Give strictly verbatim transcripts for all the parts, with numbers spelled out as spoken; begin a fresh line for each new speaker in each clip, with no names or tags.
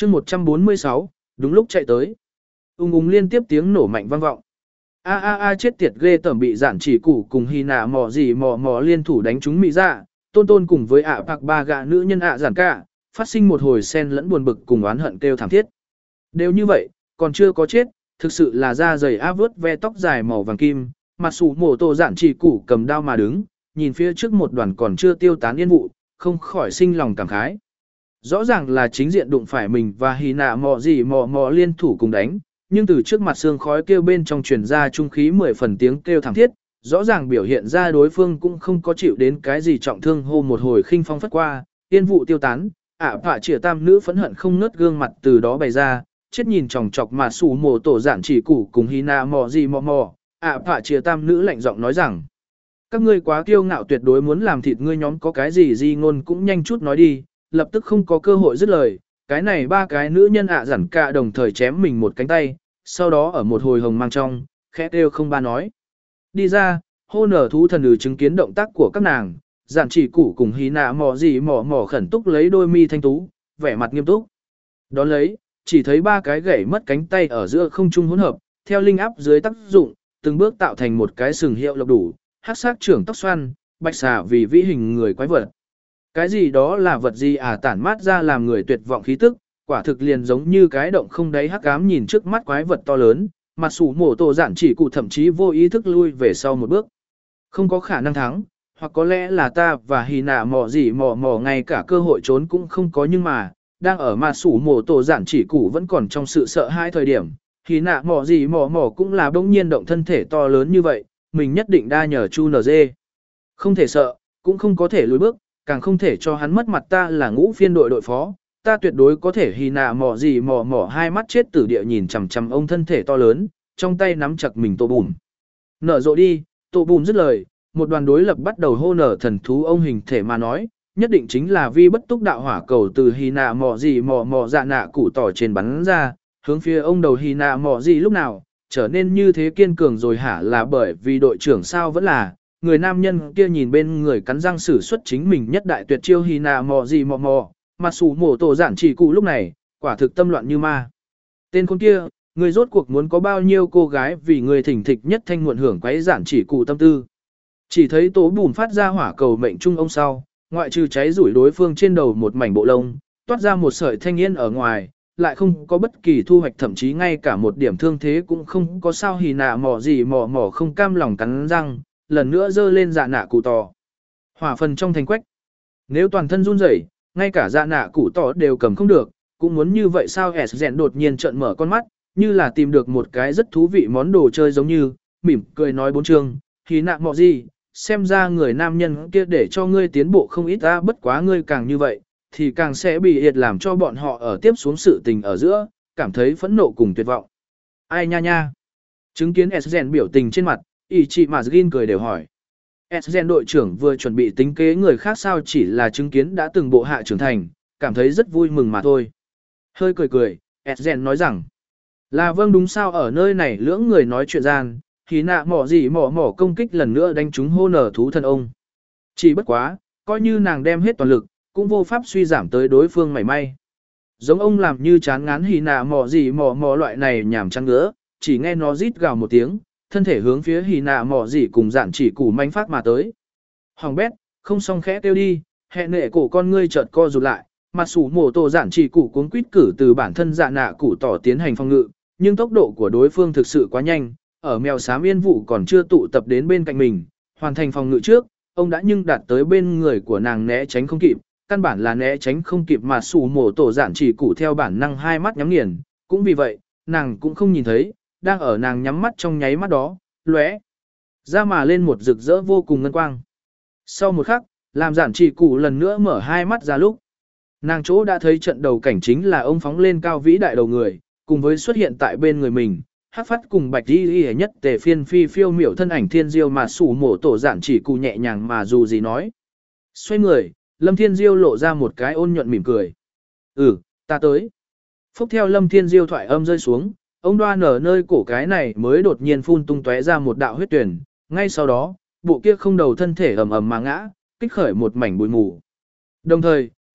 chương một trăm bốn mươi sáu, đúng lúc chạy tới. Ung ung liên tiếp tiếng nổ mạnh vang vọng. A a a chết tiệt ghê tởm bị giản chỉ củ cùng hy nạ mò gì mò mò liên thủ đánh chúng mỹ dạ, tôn tôn cùng với ạ bạc ba gạ nữ nhân ạ giản cả, phát sinh một hồi sen lẫn buồn bực cùng oán hận kêu thảm thiết. Đều như vậy, còn chưa có chết, thực sự là da dày áp vớt ve tóc dài màu vàng kim, mặt sủ mổ tổ giản chỉ củ cầm đao mà đứng, nhìn phía trước một đoàn còn chưa tiêu tán yên vụ, không khỏi sinh lòng cảm khái. Rõ ràng là chính diện đụng phải mình và hì nạ mò gì mò mò liên thủ cùng đánh, nhưng từ trước mặt xương khói kêu bên trong truyền ra trung khí mười phần tiếng kêu thảm thiết, rõ ràng biểu hiện ra đối phương cũng không có chịu đến cái gì trọng thương hô một hồi khinh phong phất qua, yên vụ tiêu tán, ả phạ chĩa tam nữ phẫn hận không nớt gương mặt từ đó bày ra, chết nhìn chòng chọc mà sủ mồ tổ giản chỉ củ cùng hì nạ mò gì mò mò, ả phạ chĩa tam nữ lạnh giọng nói rằng, các ngươi quá kiêu ngạo tuyệt đối muốn làm thịt ngươi nhóm có cái gì gì ngôn cũng nhanh chút nói đi, lập tức không có cơ hội dứt lời, cái này ba cái nữ nhân ạ giản cả đồng thời chém mình một cánh tay, sau đó ở một hồi hồng mang trong, khẽ kêu không ba nói. Đi ra, hô nở thú thần ử chứng kiến động tác của các nàng, giản chỉ củ cùng hí nạ mò gì mò mò khẩn túc lấy đôi mi thanh tú, vẻ mặt nghiêm túc. Đón lấy, chỉ thấy ba cái gãy mất cánh tay ở giữa không trung hỗn hợp, theo linh áp dưới tác dụng, từng bước tạo thành một cái sừng hiệu lộc đủ, hắc sắc trưởng tóc xoăn, bạch xà vì vĩ hình người quái vật. Cái gì đó là vật gì à tản mát ra làm người tuyệt vọng khí tức, quả thực liền giống như cái động không đáy hắc ám nhìn trước mắt quái vật to lớn, mặt sủ mổ tổ giản chỉ cụ thậm chí vô ý thức lui về sau một bước. Không có khả năng thắng, hoặc có lẽ là ta và hì nạ mò gì mò mò ngay cả cơ hội trốn cũng không có nhưng mà, đang ở mặt sủ mổ tổ giản chỉ cụ vẫn còn trong sự sợ hãi thời điểm, hì nạ mò gì mò mò cũng là bỗng nhiên động thân thể to lớn như vậy, mình nhất định đa nhờ chu nờ dê. Không thể sợ, cũng không có thể lùi bước, càng không thể cho hắn mất mặt ta là ngũ phiên đội đội phó, ta tuyệt đối có thể hì nạ mò gì mò mò hai mắt chết tử địa nhìn chằm chằm ông thân thể to lớn, trong tay nắm chặt mình tổ bùn. Nở rộ đi, tổ bùn dứt lời, một đoàn đối lập bắt đầu hô nở thần thú ông hình thể mà nói, nhất định chính là vi bất túc đạo hỏa cầu từ hì nạ mò gì mò mò dạ nạ củ tỏ trên bắn ra, hướng phía ông đầu hì nạ mò gì lúc nào, trở nên như thế kiên cường rồi hả là bởi vì đội trưởng sao vẫn là, người nam nhân kia nhìn bên người cắn răng sử xuất chính mình nhất đại tuyệt chiêu hì nạ mò gì mò mò, mà sủ mổ tổ giản chỉ cụ lúc này, quả thực tâm loạn như ma. Tên con kia, người rốt cuộc muốn có bao nhiêu cô gái vì người thỉnh thịch nhất thanh muộn hưởng quấy giản chỉ cụ tâm tư. Chỉ thấy tố bùn phát ra hỏa cầu mệnh trung ông sau, ngoại trừ cháy rủi đối phương trên đầu một mảnh bộ lông, toát ra một sợi thanh yên ở ngoài, lại không có bất kỳ thu hoạch thậm chí ngay cả một điểm thương thế cũng không có sao hì nạ mò gì mò mò không cam lòng cắn răng, lần nữa dơ lên dạ nạ cụ tỏ. Hỏa phần trong thành quách. Nếu toàn thân run rẩy, ngay cả dạ nạ cụ tỏ đều cầm không được, cũng muốn như vậy sao S rèn đột nhiên trợn mở con mắt, như là tìm được một cái rất thú vị món đồ chơi giống như, mỉm cười nói bốn chương, hì nạ mò gì, xem ra người nam nhân kia để cho ngươi tiến bộ không ít ta bất quá ngươi càng như vậy, thì càng sẽ bị hiệt làm cho bọn họ ở tiếp xuống sự tình ở giữa, cảm thấy phẫn nộ cùng tuyệt vọng. Ai nha nha. Chứng kiến S rèn biểu tình trên mặt, ý chị mà Gin cười đều hỏi. S rèn đội trưởng vừa chuẩn bị tính kế người khác sao chỉ là chứng kiến đã từng bộ hạ trưởng thành, cảm thấy rất vui mừng mà thôi. Hơi cười cười, S rèn nói rằng, là vâng đúng sao ở nơi này lưỡng người nói chuyện gian, thì nạ mỏ gì mỏ mỏ công kích lần nữa đánh trúng hô nở thú thân ông. Chỉ bất quá, coi như nàng đem hết toàn lực, cũng vô pháp suy giảm tới đối phương mảy may. Giống ông làm như chán ngán hì nạ mỏ gì mỏ mỏ loại này nhảm chán ngứa, chỉ nghe nó rít gào một tiếng, thân thể hướng phía hì nạ mỏ gì cùng dạn chỉ củ manh phát mà tới. Hoàng bét, không xong khẽ tiêu đi, hẹn nệ cổ con ngươi chợt co rụt lại, mặt sủ mổ tổ dạn chỉ củ cuống quýt cử từ bản thân dạ nạ củ tỏ tiến hành phòng ngự, nhưng tốc độ của đối phương thực sự quá nhanh, ở mèo xám yên vụ còn chưa tụ tập đến bên cạnh mình, hoàn thành phòng ngự trước, ông đã nhưng đạt tới bên người của nàng né tránh không kịp, căn bản là né tránh không kịp mà sủ mổ tổ dạn chỉ củ theo bản năng hai mắt nhắm nghiền, cũng vì vậy, nàng cũng không nhìn thấy, đang ở nàng nhắm mắt trong nháy mắt đó, lóe ra mà lên một rực rỡ vô cùng ngân quang. Sau một khắc, làm dạn chỉ củ lần nữa mở hai mắt ra lúc, nàng chỗ đã thấy trận đầu cảnh chính là ông phóng lên cao vĩ đại đầu người, cùng với xuất hiện tại bên người mình, hắc phát cùng bạch đi y nhất tề phiên phi phiêu miểu thân ảnh thiên diêu mà sủ mổ tổ dạn chỉ củ nhẹ nhàng mà dù gì nói. Xoay người, Lâm Thiên Diêu lộ ra một cái ôn nhuận mỉm cười. Ừ, ta tới. Phúc theo Lâm Thiên Diêu thoại âm rơi xuống, ông đoan ở nơi cổ cái này mới đột nhiên phun tung tóe ra một đạo huyết tuyển, ngay sau đó, bộ kia không đầu thân thể ầm ầm mà ngã, kích khởi một mảnh bụi mù. Đồng thời,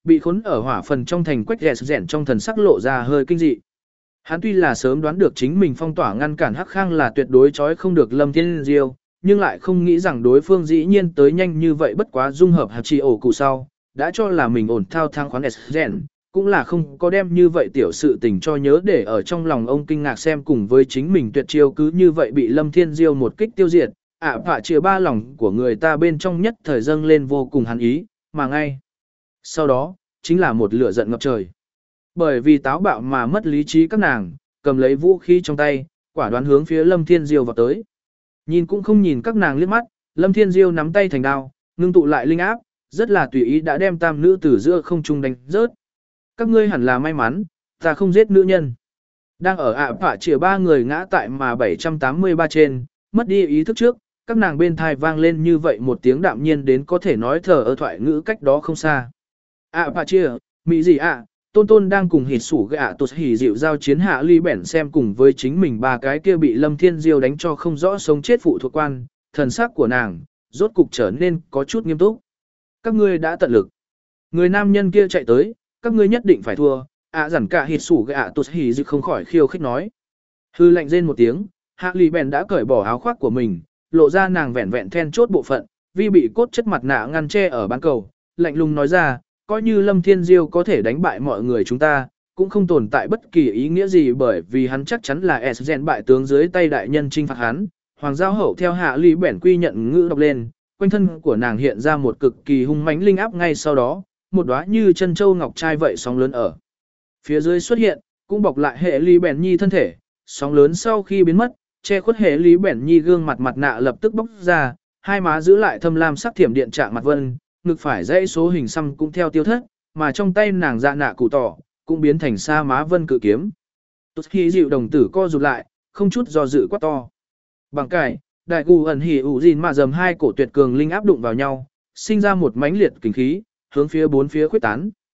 Bị khốn ở hỏa phần trong thành quách rẻ rẻn trong thần sắc lộ ra hơi kinh dị. Hắn tuy là sớm đoán được chính mình phong tỏa ngăn cản Hắc Khang là tuyệt đối chói không được Lâm Thiên Diêu, nhưng lại không nghĩ rằng đối phương dĩ nhiên tới nhanh như vậy bất quá dung hợp hạt trì ổ cụ sau, đã cho là mình ổn thao thang khoán rèn, cũng là không có đem như vậy tiểu sự tình cho nhớ để ở trong lòng ông kinh ngạc xem cùng với chính mình tuyệt chiêu cứ như vậy bị Lâm Thiên Diêu một kích tiêu diệt, ạ phạ chia ba lòng của người ta bên trong nhất thời dâng lên vô cùng hắn ý, mà ngay sau đó, chính là một lửa giận ngập trời. Bởi vì táo bạo mà mất lý trí các nàng, cầm lấy vũ khí trong tay, quả đoán hướng phía Lâm Thiên Diêu vào tới. Nhìn cũng không nhìn các nàng liếc mắt, Lâm Thiên Diêu nắm tay thành đao, ngưng tụ lại linh áp, rất là tùy ý đã đem tam nữ từ giữa không trung đánh rớt. Các ngươi hẳn là may mắn, ta không giết nữ nhân. Đang ở ạ phạ chìa ba người ngã tại mà bảy trăm tám mươi ba trên, mất đi ý thức trước, các nàng bên thai vang lên như vậy một tiếng đạm nhiên đến có thể nói thở ở thoại ngữ cách đó không xa. ạ phạ chìa, mỹ gì ạ, tôn tôn đang cùng hít sủ gạ tụt hỉ dịu giao chiến hạ ly bẻn xem cùng với chính mình ba cái kia bị Lâm Thiên Diêu đánh cho không rõ sống chết phụ thuộc quan, thần sắc của nàng, rốt cục trở nên có chút nghiêm túc. Các ngươi đã tận lực. Người nam nhân kia chạy tới, các ngươi nhất định phải thua, ạ dằn cả hít sủ gạ tụt hỉ dịu không khỏi khiêu khích nói. Hư lạnh rên một tiếng, hạ ly bẻn đã cởi bỏ áo khoác của mình, lộ ra nàng vẹn vẹn then chốt bộ phận, vì bị cốt chất mặt nạ ngăn che ở bán cầu, lạnh lùng nói ra, coi như Lâm Thiên Diêu có thể đánh bại mọi người chúng ta, cũng không tồn tại bất kỳ ý nghĩa gì bởi vì hắn chắc chắn là S gen bại tướng dưới tay đại nhân trinh phạt hắn. Hoàng giao hậu theo hạ ly bẻn quy nhận ngữ đọc lên, quanh thân của nàng hiện ra một cực kỳ hung mãnh linh áp ngay sau đó, một đóa như chân châu ngọc trai vậy sóng lớn ở phía dưới xuất hiện, cũng bọc lại hệ ly bẻn nhi thân thể, sóng lớn sau khi biến mất, che khuất hệ ly bẻn nhi gương mặt mặt nạ lập tức bóc ra, hai má giữ lại thâm lam sắc thiểm điện trạng mặt vân. Ngực phải dãy số hình xăm cũng theo tiêu thất, mà trong tay nàng dạ nạ cụ tỏ, cũng biến thành sa má vân cự kiếm. Tốt khi dịu đồng tử co rụt lại, không chút do dự quá to. Bằng cải, đại gù ẩn hỉ ủ gìn mà dầm hai cổ tuyệt cường linh áp đụng vào nhau, sinh ra một mãnh liệt kinh khí, hướng phía bốn phía khuếch tán.